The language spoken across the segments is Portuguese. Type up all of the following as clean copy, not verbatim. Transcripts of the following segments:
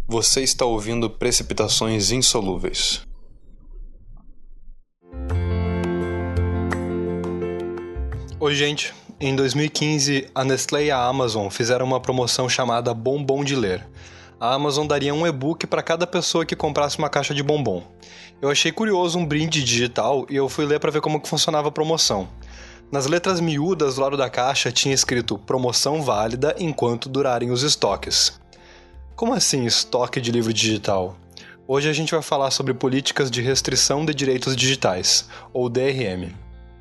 Você está ouvindo Precipitações Insolúveis. Oi, gente. Em 2015, a Nestlé e a Amazon fizeram uma promoção chamada Bombom de Ler. A Amazon daria um e-book para cada pessoa que comprasse uma caixa de bombom. Eu achei curioso um brinde digital e eu fui ler para ver como que funcionava a promoção. Nas letras miúdas do lado da caixa tinha escrito promoção válida enquanto durarem os estoques. Como assim estoque de livro digital? Hoje a gente vai falar sobre políticas de restrição de direitos digitais, ou DRM.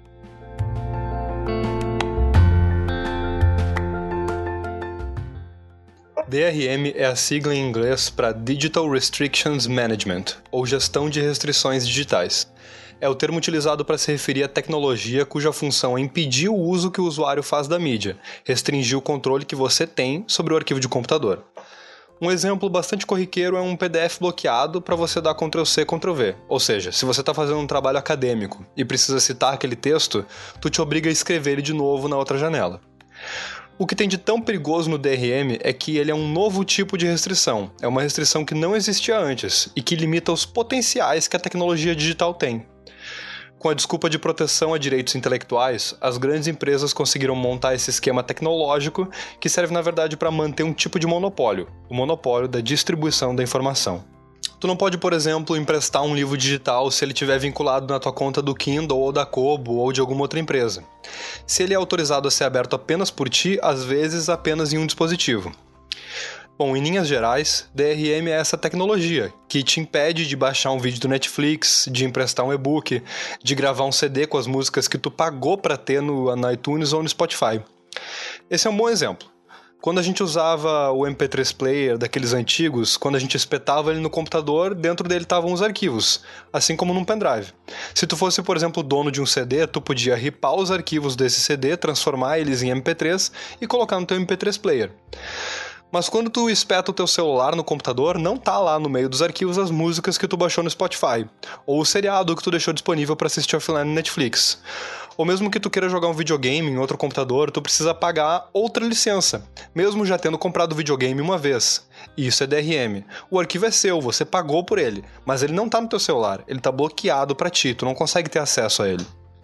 DRM é a sigla em inglês para Digital Restrictions Management, ou Gestão de Restrições Digitais. É o termo utilizado para se referir à tecnologia cuja função é impedir o uso que o usuário faz da mídia, restringir o controle que você tem sobre o arquivo de computador. Um exemplo bastante corriqueiro é um PDF bloqueado para você dar Ctrl+C, Ctrl+V. Ou seja, se você está fazendo um trabalho acadêmico e precisa citar aquele texto, tu te obriga a escrever ele de novo na outra janela. O que tem de tão perigoso no DRM é que ele é um novo tipo de restrição. É uma restrição que não existia antes e que limita os potenciais que a tecnologia digital tem. Com a desculpa de proteção a direitos intelectuais, as grandes empresas conseguiram montar esse esquema tecnológico que serve na verdade para manter um tipo de monopólio, o monopólio da distribuição da informação. Tu não pode, por exemplo, emprestar um livro digital se ele estiver vinculado na tua conta do Kindle ou da Kobo ou de alguma outra empresa. Se ele é autorizado a ser aberto apenas por ti, às vezes apenas em um dispositivo. Bom, em linhas gerais, DRM é essa tecnologia que te impede de baixar um vídeo do Netflix, de emprestar um e-book, de gravar um CD com as músicas que tu pagou para ter no iTunes ou no Spotify. Esse é um bom exemplo. Quando a gente usava o MP3 Player daqueles antigos, quando a gente espetava ele no computador, dentro dele estavam os arquivos, assim como num pendrive. Se tu fosse, por exemplo, dono de um CD, tu podia ripar os arquivos desse CD, transformar eles em MP3 e colocar no teu MP3 Player. Mas quando tu espeta o teu celular no computador, não tá lá no meio dos arquivos as músicas que tu baixou no Spotify, ou o seriado que tu deixou disponível para assistir offline no Netflix. Ou mesmo que tu queira jogar um videogame em outro computador, tu precisa pagar outra licença, mesmo já tendo comprado o videogame uma vez. Isso é DRM. O arquivo é seu, você pagou por ele, mas ele não tá no teu celular, ele tá bloqueado para ti, tu não consegue ter acesso a ele.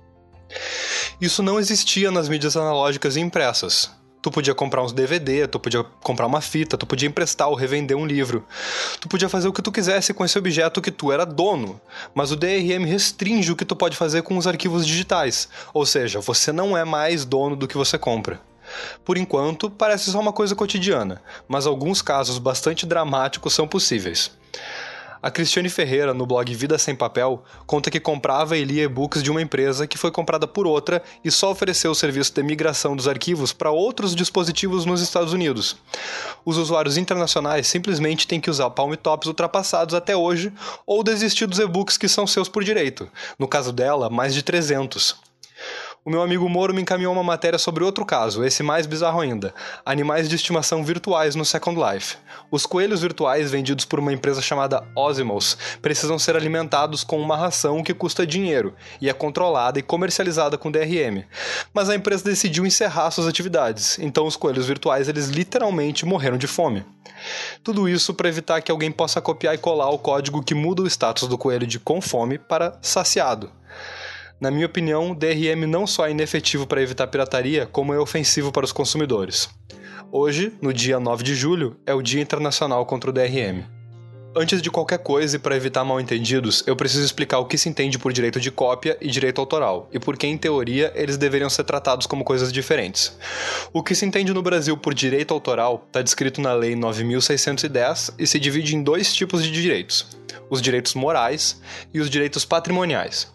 Isso não existia nas mídias analógicas e impressas. Tu podia comprar uns DVD, tu podia comprar uma fita, tu podia emprestar ou revender um livro. Tu podia fazer o que tu quisesse com esse objeto que tu era dono, mas o DRM restringe o que tu pode fazer com os arquivos digitais, ou seja, você não é mais dono do que você compra. Por enquanto, parece só uma coisa cotidiana, mas alguns casos bastante dramáticos são possíveis. A Cristiane Ferreira, no blog Vida Sem Papel, conta que comprava e lia e-books de uma empresa que foi comprada por outra e só ofereceu o serviço de migração dos arquivos para outros dispositivos nos Estados Unidos. Os usuários internacionais simplesmente têm que usar palm tops ultrapassados até hoje ou desistir dos e-books que são seus por direito. No caso dela, mais de 300. O meu amigo Moro me encaminhou uma matéria sobre outro caso, esse mais bizarro ainda: animais de estimação virtuais no Second Life. Os coelhos virtuais vendidos por uma empresa chamada Osimos precisam ser alimentados com uma ração que custa dinheiro e é controlada e comercializada com DRM. Mas a empresa decidiu encerrar suas atividades, então os coelhos virtuais eles literalmente morreram de fome. Tudo isso para evitar que alguém possa copiar e colar o código que muda o status do coelho de com fome para saciado. Na minha opinião, o DRM não só é inefetivo para evitar pirataria, como é ofensivo para os consumidores. Hoje, no dia 9 de julho, é o Dia Internacional contra o DRM. Antes de qualquer coisa e para evitar mal-entendidos, eu preciso explicar o que se entende por direito de cópia e direito autoral, e por que, em teoria, eles deveriam ser tratados como coisas diferentes. O que se entende no Brasil por direito autoral está descrito na Lei 9.610 e se divide em dois tipos de direitos: os direitos morais e os direitos patrimoniais.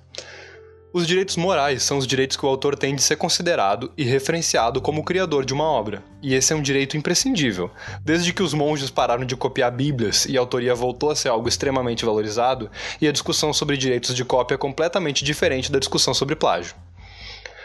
Os direitos morais são os direitos que o autor tem de ser considerado e referenciado como o criador de uma obra, e esse é um direito imprescindível. Desde que os monges pararam de copiar bíblias e a autoria voltou a ser algo extremamente valorizado, e a discussão sobre direitos de cópia é completamente diferente da discussão sobre plágio.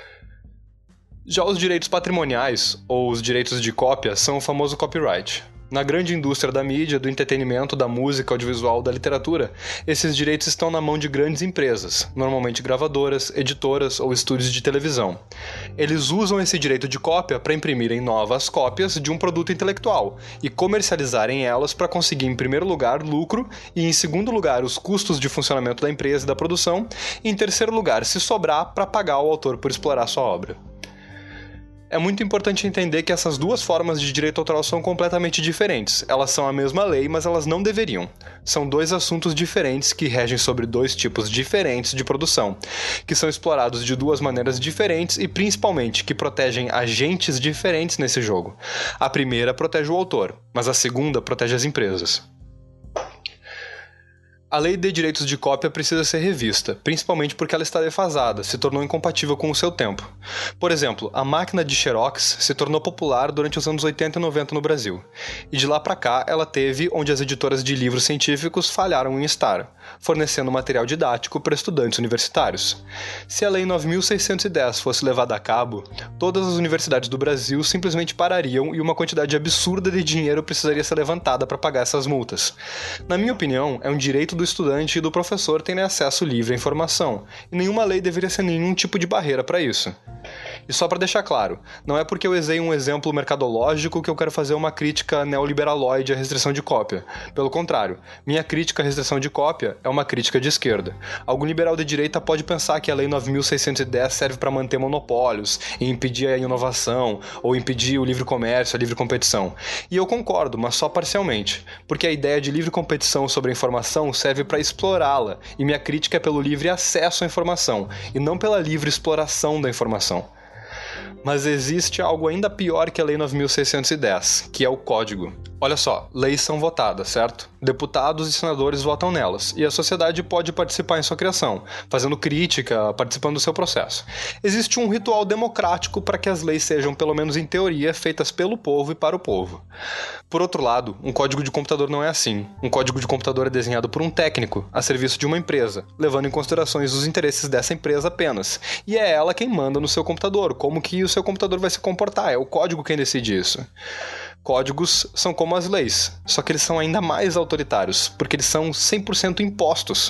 Já os direitos patrimoniais, ou os direitos de cópia, são o famoso copyright. Na grande indústria da mídia, do entretenimento, da música, audiovisual, da literatura, esses direitos estão na mão de grandes empresas, normalmente gravadoras, editoras ou estúdios de televisão. Eles usam esse direito de cópia para imprimirem novas cópias de um produto intelectual e comercializarem elas para conseguir, em primeiro lugar, lucro e, em segundo lugar, os custos de funcionamento da empresa e da produção e, em terceiro lugar, se sobrar, para pagar o autor por explorar sua obra. É muito importante entender que essas duas formas de direito autoral são completamente diferentes. Elas são a mesma lei, mas elas não deveriam. São dois assuntos diferentes que regem sobre dois tipos diferentes de produção, que são explorados de duas maneiras diferentes e, principalmente, que protegem agentes diferentes nesse jogo. A primeira protege o autor, mas a segunda protege as empresas. A lei de direitos de cópia precisa ser revista, principalmente porque ela está defasada, se tornou incompatível com o seu tempo. Por exemplo, a máquina de Xerox se tornou popular durante os anos 80 e 90 no Brasil, e de lá para cá ela teve onde as editoras de livros científicos falharam em estar, fornecendo material didático para estudantes universitários. Se a Lei 9.610 fosse levada a cabo, todas as universidades do Brasil simplesmente parariam e uma quantidade absurda de dinheiro precisaria ser levantada para pagar essas multas. Na minha opinião, é um direito do estudante e do professor terem acesso livre à informação, e nenhuma lei deveria ser nenhum tipo de barreira para isso. E só para deixar claro, não é porque eu usei um exemplo mercadológico que eu quero fazer uma crítica neoliberaloide à restrição de cópia. Pelo contrário, minha crítica à restrição de cópia é uma crítica de esquerda. Algum liberal de direita pode pensar que a Lei 9.610 serve para manter monopólios e impedir a inovação, ou impedir o livre comércio, a livre competição. E eu concordo, mas só parcialmente, porque a ideia de livre competição sobre a informação serve para explorá-la, e minha crítica é pelo livre acesso à informação, e não pela livre exploração da informação. Mas existe algo ainda pior que a Lei 9.610, que é o Código. Olha só, leis são votadas, certo? Deputados e senadores votam nelas, e a sociedade pode participar em sua criação, fazendo crítica, participando do seu processo. Existe um ritual democrático para que as leis sejam, pelo menos em teoria, feitas pelo povo e para o povo. Por outro lado, um código de computador não é assim. Um código de computador é desenhado por um técnico, a serviço de uma empresa, levando em considerações os interesses dessa empresa apenas. E é ela quem manda no seu computador, como que o seu computador vai se comportar, é o código quem decide isso. Códigos são como as leis, só que eles são ainda mais autoritários, porque eles são 100% impostos.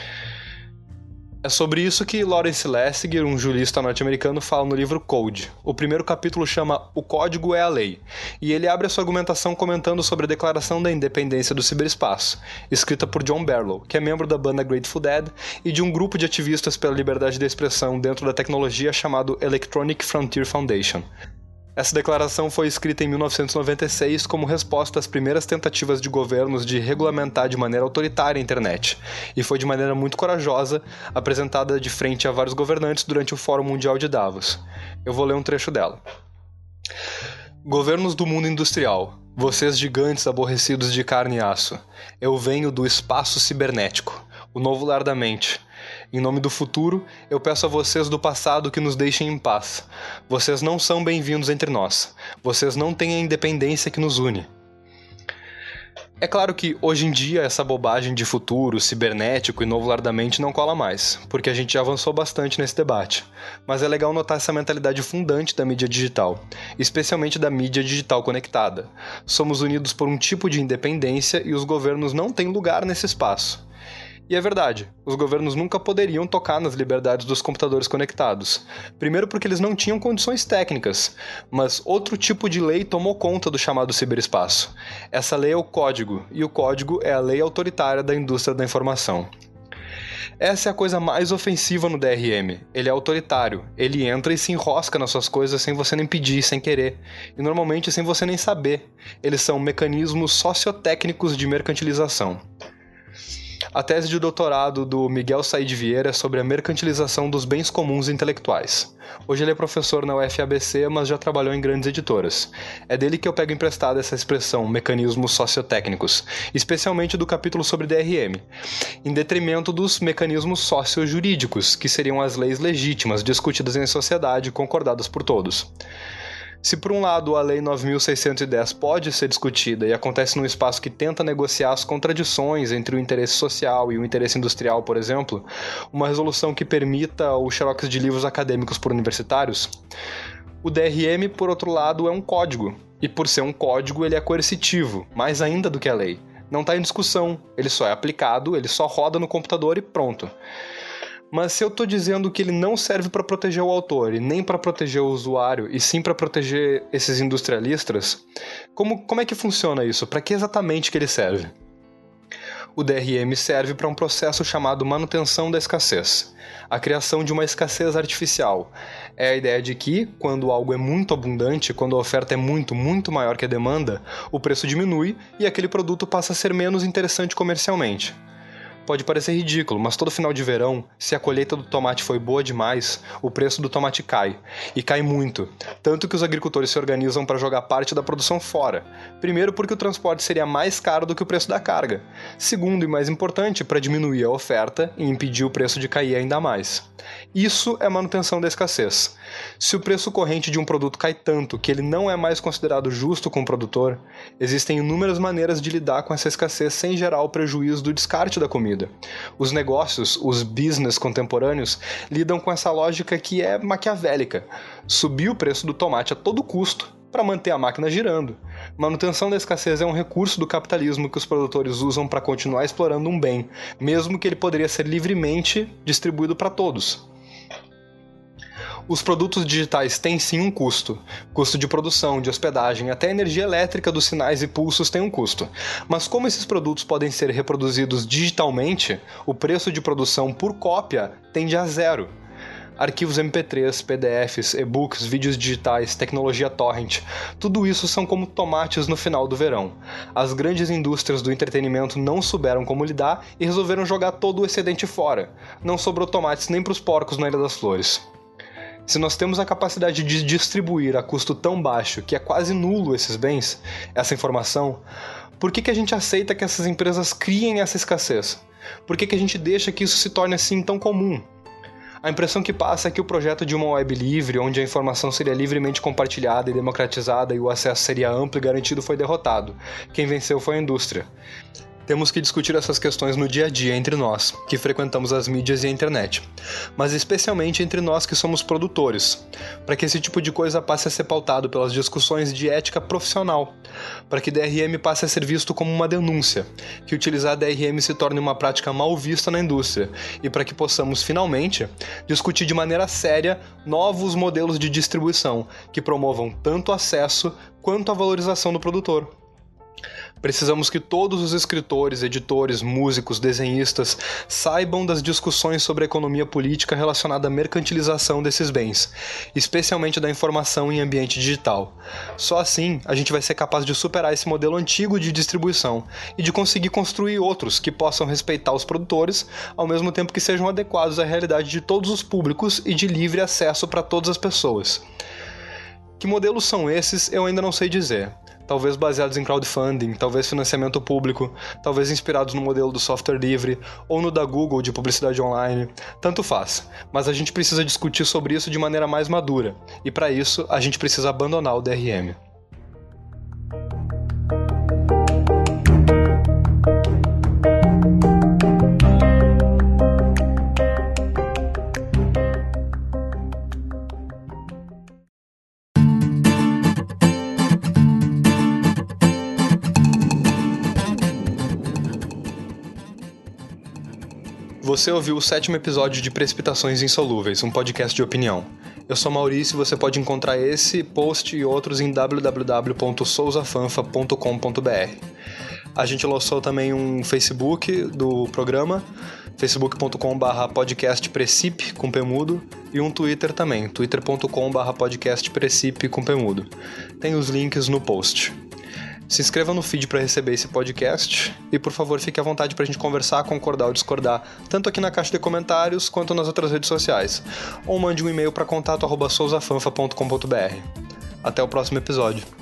É sobre isso que Lawrence Lessig, um jurista norte-americano, fala no livro Code. O primeiro capítulo chama O Código é a Lei, e ele abre a sua argumentação comentando sobre a Declaração da Independência do Ciberespaço, escrita por John Barlow, que é membro da banda Grateful Dead e de um grupo de ativistas pela liberdade de expressão dentro da tecnologia chamado Electronic Frontier Foundation. Essa declaração foi escrita em 1996 como resposta às primeiras tentativas de governos de regulamentar de maneira autoritária a internet, e foi de maneira muito corajosa apresentada de frente a vários governantes durante o Fórum Mundial de Davos. Eu vou ler um trecho dela. Governos do mundo industrial, vocês gigantes aborrecidos de carne e aço, eu venho do espaço cibernético, o novo lar da mente. Em nome do futuro, eu peço a vocês do passado que nos deixem em paz. Vocês não são bem-vindos entre nós. Vocês não têm a independência que nos une. É claro que, hoje em dia, essa bobagem de futuro, cibernético e novo lar da mente não cola mais, porque a gente já avançou bastante nesse debate. Mas é legal notar essa mentalidade fundante da mídia digital, especialmente da mídia digital conectada. Somos unidos por um tipo de independência e os governos não têm lugar nesse espaço. E é verdade, os governos nunca poderiam tocar nas liberdades dos computadores conectados. Primeiro porque eles não tinham condições técnicas, mas outro tipo de lei tomou conta do chamado ciberespaço. Essa lei é o Código, e o Código é a lei autoritária da indústria da informação. Essa é a coisa mais ofensiva no DRM. Ele é autoritário, ele entra e se enrosca nas suas coisas sem você nem pedir, sem querer, e normalmente sem você nem saber. Eles são mecanismos sociotécnicos de mercantilização. A tese de doutorado do Miguel Said Vieira é sobre a mercantilização dos bens comuns intelectuais. Hoje ele é professor na UFABC, mas já trabalhou em grandes editoras. É dele que eu pego emprestada essa expressão, mecanismos sociotécnicos, especialmente do capítulo sobre DRM, em detrimento dos mecanismos sociojurídicos, que seriam as leis legítimas discutidas em sociedade e concordadas por todos. Se por um lado a Lei 9.610 pode ser discutida e acontece num espaço que tenta negociar as contradições entre o interesse social e o interesse industrial, por exemplo, uma resolução que permita o xerox de livros acadêmicos por universitários, o DRM, por outro lado, é um código. E por ser um código, ele é coercitivo, mais ainda do que a lei. Não está em discussão, ele só é aplicado, ele só roda no computador e pronto. Mas se eu estou dizendo que ele não serve para proteger o autor e nem para proteger o usuário, e sim para proteger esses industrialistas, como é que funciona isso? Para que exatamente que ele serve? O DRM serve para um processo chamado manutenção da escassez, a criação de uma escassez artificial. É a ideia de que, quando algo é muito abundante, quando a oferta é muito maior que a demanda, o preço diminui e aquele produto passa a ser menos interessante comercialmente. Pode parecer ridículo, mas todo final de verão, se a colheita do tomate foi boa demais, o preço do tomate cai. E cai muito. Tanto que os agricultores se organizam para jogar parte da produção fora. Primeiro, porque o transporte seria mais caro do que o preço da carga. Segundo, e mais importante, para diminuir a oferta e impedir o preço de cair ainda mais. Isso é manutenção da escassez. Se o preço corrente de um produto cai tanto que ele não é mais considerado justo com o produtor, existem inúmeras maneiras de lidar com essa escassez sem gerar o prejuízo do descarte da comida. Os negócios, os business contemporâneos, lidam com essa lógica que é maquiavélica. Subir o preço do tomate a todo custo para manter a máquina girando. Manutenção da escassez é um recurso do capitalismo que os produtores usam para continuar explorando um bem, mesmo que ele poderia ser livremente distribuído para todos. Os produtos digitais têm sim um custo. Custo de produção, de hospedagem, até a energia elétrica dos sinais e pulsos tem um custo. Mas como esses produtos podem ser reproduzidos digitalmente, o preço de produção por cópia tende a zero. Arquivos MP3, PDFs, e-books, vídeos digitais, tecnologia torrent, tudo isso são como tomates no final do verão. As grandes indústrias do entretenimento não souberam como lidar e resolveram jogar todo o excedente fora. Não sobrou tomates nem para os porcos na Ilha das Flores. Se nós temos a capacidade de distribuir a custo tão baixo que é quase nulo esses bens, essa informação, por que a gente aceita que essas empresas criem essa escassez? Por que a gente deixa que isso se torne assim tão comum? A impressão que passa é que o projeto de uma web livre, onde a informação seria livremente compartilhada e democratizada e o acesso seria amplo e garantido, foi derrotado. Quem venceu foi a indústria. Temos que discutir essas questões no dia a dia entre nós, que frequentamos as mídias e a internet, mas especialmente entre nós que somos produtores, para que esse tipo de coisa passe a ser pautado pelas discussões de ética profissional, para que DRM passe a ser visto como uma denúncia, que utilizar DRM se torne uma prática mal vista na indústria, e para que possamos, finalmente, discutir de maneira séria novos modelos de distribuição que promovam tanto o acesso quanto a valorização do produtor. Precisamos que todos os escritores, editores, músicos, desenhistas saibam das discussões sobre a economia política relacionada à mercantilização desses bens, especialmente da informação em ambiente digital. Só assim a gente vai ser capaz de superar esse modelo antigo de distribuição e de conseguir construir outros que possam respeitar os produtores, ao mesmo tempo que sejam adequados à realidade de todos os públicos e de livre acesso para todas as pessoas. Que modelos são esses, eu ainda não sei dizer. Talvez baseados em crowdfunding, talvez financiamento público, talvez inspirados no modelo do software livre ou no da Google de publicidade online. Tanto faz, mas a gente precisa discutir sobre isso de maneira mais madura, e para isso a gente precisa abandonar o DRM. Você ouviu o 7º episódio de Precipitações Insolúveis, um podcast de opinião. Eu sou Maurício e você pode encontrar esse, post e outros em www.souzafanfa.com.br. A gente lançou também um Facebook do programa, facebook.com/podcastprecip com P mudo, e um Twitter também, twitter.com/podcastprecip com P mudo. Tem os links no post. Se inscreva no feed para receber esse podcast e, por favor, fique à vontade para a gente conversar, concordar ou discordar, tanto aqui na caixa de comentários quanto nas outras redes sociais. Ou mande um e-mail para contato@souzafanfa.com.br. Até o próximo episódio.